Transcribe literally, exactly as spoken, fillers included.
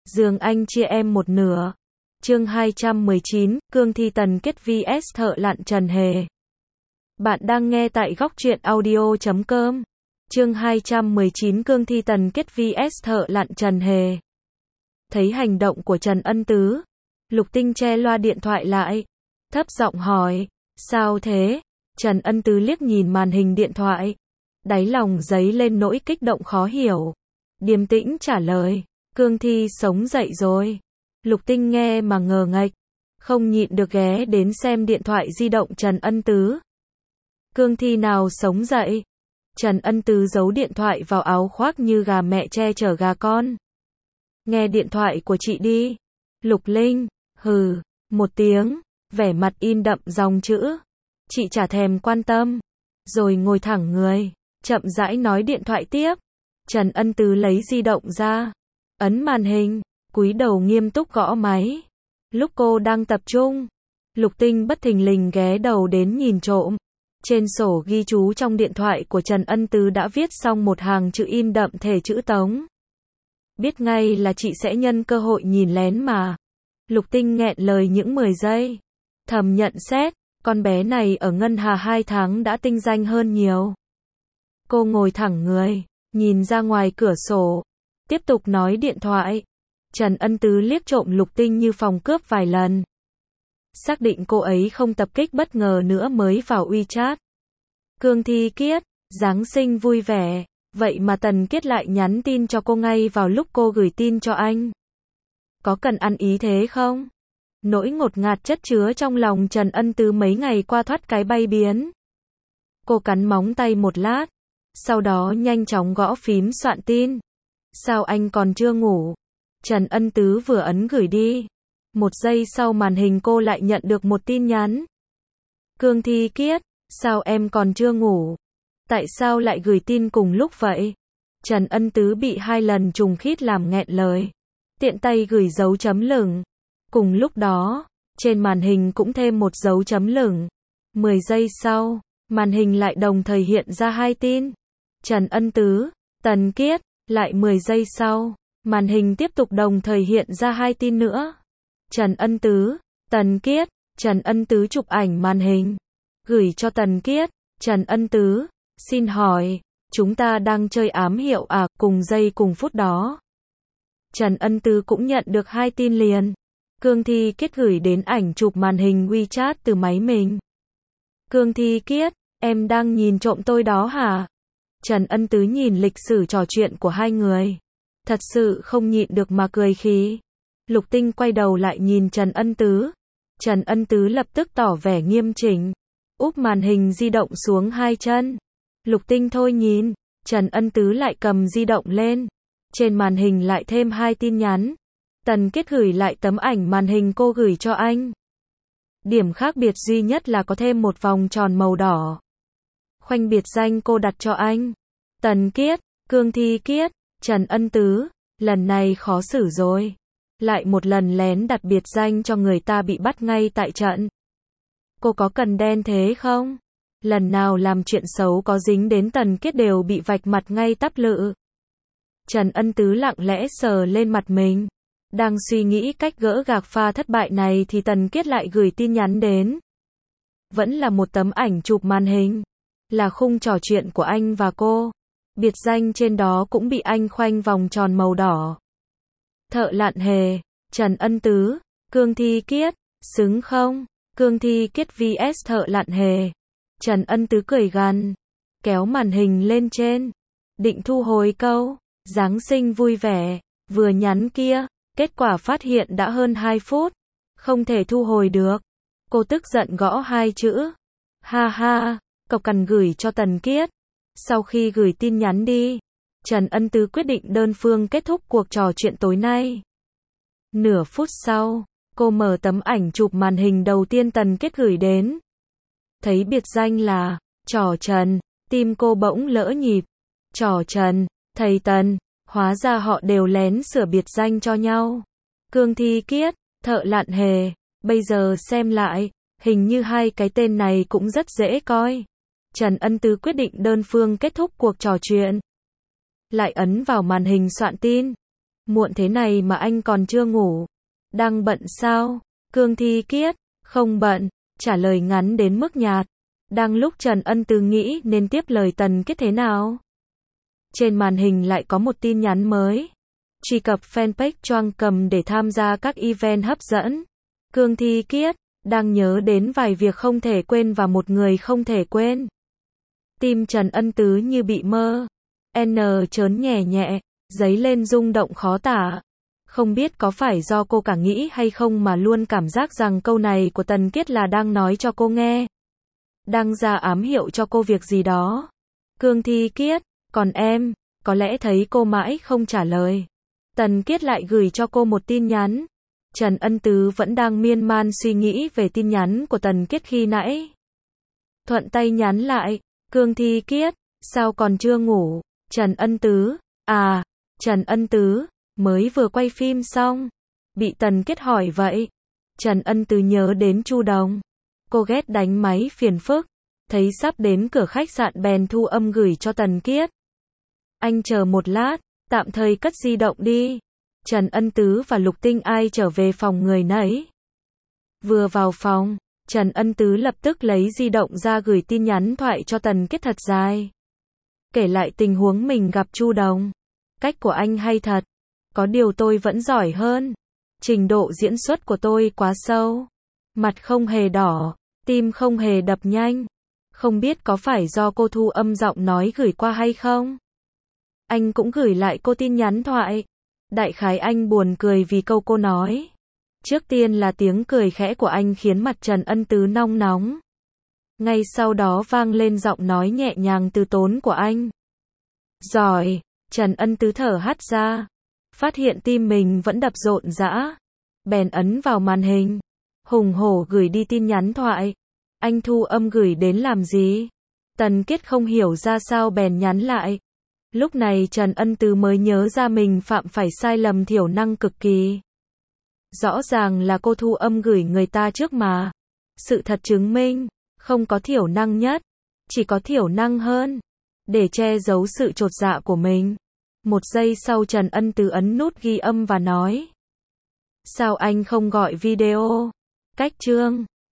giường anh chia em một nửa. Chương hai trăm mười chín, Cương Thi Tần Kết vs Thợ Lặn Trần Hề. Bạn đang nghe tại góc truyện audio chấm com. Chương hai trăm mười chín, Cương Thi Tần Kết vs Thợ Lặn Trần Hề. Thấy hành động của Trần Ân Tứ, Lục Tinh che loa điện thoại lại, thấp giọng hỏi, sao thế? Trần Ân Tứ liếc nhìn màn hình điện thoại, đáy lòng dấy lên nỗi kích động khó hiểu. Điềm tĩnh trả lời, Cương Thi sống dậy rồi. Lục Tinh nghe mà ngờ nghệch, không nhịn được ghé đến xem điện thoại di động Trần Ân Tứ. Cương Thi nào sống dậy? Trần Ân Tứ giấu điện thoại vào áo khoác như gà mẹ che chở gà con. Nghe điện thoại của chị đi. Lục Linh, hừ, một tiếng, vẻ mặt in đậm dòng chữ. Chị chả thèm quan tâm. Rồi ngồi thẳng người, chậm rãi nói điện thoại tiếp. Trần Ân Tứ lấy di động ra, ấn màn hình, cúi đầu nghiêm túc gõ máy. Lúc cô đang tập trung, Lục Tinh bất thình lình ghé đầu đến nhìn trộm. Trên sổ ghi chú trong điện thoại của Trần Ân Tứ đã viết xong một hàng chữ in đậm thể chữ Tống. Biết ngay là chị sẽ nhân cơ hội nhìn lén mà. Lục Tinh nghẹn lời những mười giây. Thầm nhận xét, con bé này ở Ngân Hà hai tháng đã tinh danh hơn nhiều. Cô ngồi thẳng người, nhìn ra ngoài cửa sổ, tiếp tục nói điện thoại. Trần Ân Tứ liếc trộm Lục Tinh như phòng cướp vài lần. Xác định cô ấy không tập kích bất ngờ nữa mới vào WeChat. Cương Thi Kiết, Giáng sinh vui vẻ, vậy mà Tần Kiết lại nhắn tin cho cô ngay vào lúc cô gửi tin cho anh. Có cần ăn ý thế không? Nỗi ngột ngạt chất chứa trong lòng Trần Ân Tứ mấy ngày qua thoát cái bay biến. Cô cắn móng tay một lát, sau đó nhanh chóng gõ phím soạn tin. Sao anh còn chưa ngủ? Trần Ân Tứ vừa ấn gửi đi. Một giây sau màn hình cô lại nhận được một tin nhắn. Cương Thi Kiết, sao em còn chưa ngủ? Tại sao lại gửi tin cùng lúc vậy? Trần Ân Tứ bị hai lần trùng khít làm nghẹn lời. Tiện tay gửi dấu chấm lửng. Cùng lúc đó, trên màn hình cũng thêm một dấu chấm lửng. Mười giây sau, màn hình lại đồng thời hiện ra hai tin. Trần Ân Tứ, Tần Kiết, lại mười giây sau, màn hình tiếp tục đồng thời hiện ra hai tin nữa. Trần Ân Tứ, Tần Kiết, Trần Ân Tứ chụp ảnh màn hình, gửi cho Tần Kiết. Trần Ân Tứ, xin hỏi, chúng ta đang chơi ám hiệu à? Cùng giây cùng phút đó, Trần Ân Tứ cũng nhận được hai tin liền. Cương Thi Kiết gửi đến ảnh chụp màn hình WeChat từ máy mình. Cương Thi Kiết, em đang nhìn trộm tôi đó hả? Trần Ân Tứ nhìn lịch sử trò chuyện của hai người, thật sự không nhịn được mà cười khí. Lục Tinh quay đầu lại nhìn Trần Ân Tứ. Trần Ân Tứ lập tức tỏ vẻ nghiêm chỉnh, úp màn hình di động xuống hai chân. Lục Tinh thôi nhìn, Trần Ân Tứ lại cầm di động lên. Trên màn hình lại thêm hai tin nhắn. Tần Kiết gửi lại tấm ảnh màn hình cô gửi cho anh. Điểm khác biệt duy nhất là có thêm một vòng tròn màu đỏ. Khoanh biệt danh cô đặt cho anh. Tần Kiết, Cương Thi Kiết, Trần Ân Tứ, lần này khó xử rồi. Lại một lần lén đặt biệt danh cho người ta bị bắt ngay tại trận. Cô có cần đen thế không? Lần nào làm chuyện xấu có dính đến Tần Kiết đều bị vạch mặt ngay tắp lự. Trần Ân Tứ lặng lẽ sờ lên mặt mình. Đang suy nghĩ cách gỡ gạc pha thất bại này thì Tần Kiết lại gửi tin nhắn đến. Vẫn là một tấm ảnh chụp màn hình. Là khung trò chuyện của anh và cô. Biệt danh trên đó cũng bị anh khoanh vòng tròn màu đỏ. Thợ Lặn Hề, Trần Ân Tứ, Cương Thi Kiết, xứng không? Cương Thi Kiết vs Thợ Lặn Hề. Trần Ân Tứ cười gằn, kéo màn hình lên trên. Định thu hồi câu, Giáng sinh vui vẻ, vừa nhắn kia. Kết quả phát hiện đã hơn hai phút. Không thể thu hồi được. Cô tức giận gõ hai chữ. Ha ha, cộc cằn gửi cho Tần Kiết. Sau khi gửi tin nhắn đi, Trần Ân Tứ quyết định đơn phương kết thúc cuộc trò chuyện tối nay. Nửa phút sau, cô mở tấm ảnh chụp màn hình đầu tiên Tần Kiết gửi đến. Thấy biệt danh là Trò Trần, tim cô bỗng lỡ nhịp. Trò Trần, thầy Tần, hóa ra họ đều lén sửa biệt danh cho nhau. Cương Thi Kiết, Thợ Lặn Hề, bây giờ xem lại, hình như hai cái tên này cũng rất dễ coi. Trần Ân Tứ quyết định đơn phương kết thúc cuộc trò chuyện. Lại ấn vào màn hình soạn tin. Muộn thế này mà anh còn chưa ngủ. Đang bận sao? Cương Thi Kiết, không bận, trả lời ngắn đến mức nhạt. Đang lúc Trần Ân Tứ nghĩ nên tiếp lời Tần Kiết thế nào. Trên màn hình lại có một tin nhắn mới. Truy cập fanpage Choang Cầm để tham gia các event hấp dẫn. Cương Thi Kiết, đang nhớ đến vài việc không thể quên và một người không thể quên. Tim Trần Ân Tứ như bị mơ. N chớn nhẹ nhẹ, dấy lên rung động khó tả. Không biết có phải do cô cả nghĩ hay không mà luôn cảm giác rằng câu này của Tần Kiết là đang nói cho cô nghe. Đang ra ám hiệu cho cô việc gì đó. Cương Thi Kiết, còn em, có lẽ thấy cô mãi không trả lời. Tần Kiết lại gửi cho cô một tin nhắn. Trần Ân Tứ vẫn đang miên man suy nghĩ về tin nhắn của Tần Kiết khi nãy. Thuận tay nhắn lại, Cương Thi Kiết, sao còn chưa ngủ? Trần Ân Tứ, à, Trần Ân Tứ, mới vừa quay phim xong. Bị Tần Kiết hỏi vậy. Trần Ân Tứ nhớ đến Chu Đồng. Cô ghét đánh máy phiền phức. Thấy sắp đến cửa khách sạn bèn thu âm gửi cho Tần Kiết. Anh chờ một lát, tạm thời cất di động đi. Trần Ân Tứ và Lục Tinh Ai trở về phòng người nấy. Vừa vào phòng, Trần Ân Tứ lập tức lấy di động ra gửi tin nhắn thoại cho Tần Kiết thật dài. Kể lại tình huống mình gặp Chu Đồng. Cách của anh hay thật. Có điều tôi vẫn giỏi hơn. Trình độ diễn xuất của tôi quá sâu. Mặt không hề đỏ, tim không hề đập nhanh. Không biết có phải do cô thu âm giọng nói gửi qua hay không? Anh cũng gửi lại cô tin nhắn thoại. Đại khái anh buồn cười vì câu cô nói. Trước tiên là tiếng cười khẽ của anh khiến mặt Trần Ân Tứ nong nóng. Ngay sau đó vang lên giọng nói nhẹ nhàng từ tốn của anh. Giỏi, Trần Ân Tứ thở hắt ra. Phát hiện tim mình vẫn đập rộn rã. Bèn ấn vào màn hình. Hùng hổ gửi đi tin nhắn thoại. Anh thu âm gửi đến làm gì? Tần Kiết không hiểu ra sao bèn nhắn lại. Lúc này Trần Ân Tứ mới nhớ ra mình phạm phải sai lầm thiểu năng cực kỳ. Rõ ràng là cô thu âm gửi người ta trước mà. Sự thật chứng minh, không có thiểu năng nhất, chỉ có thiểu năng hơn. Để che giấu sự chột dạ của mình. Một giây sau Trần Ân Tứ ấn nút ghi âm và nói. Sao anh không gọi video? Cách chương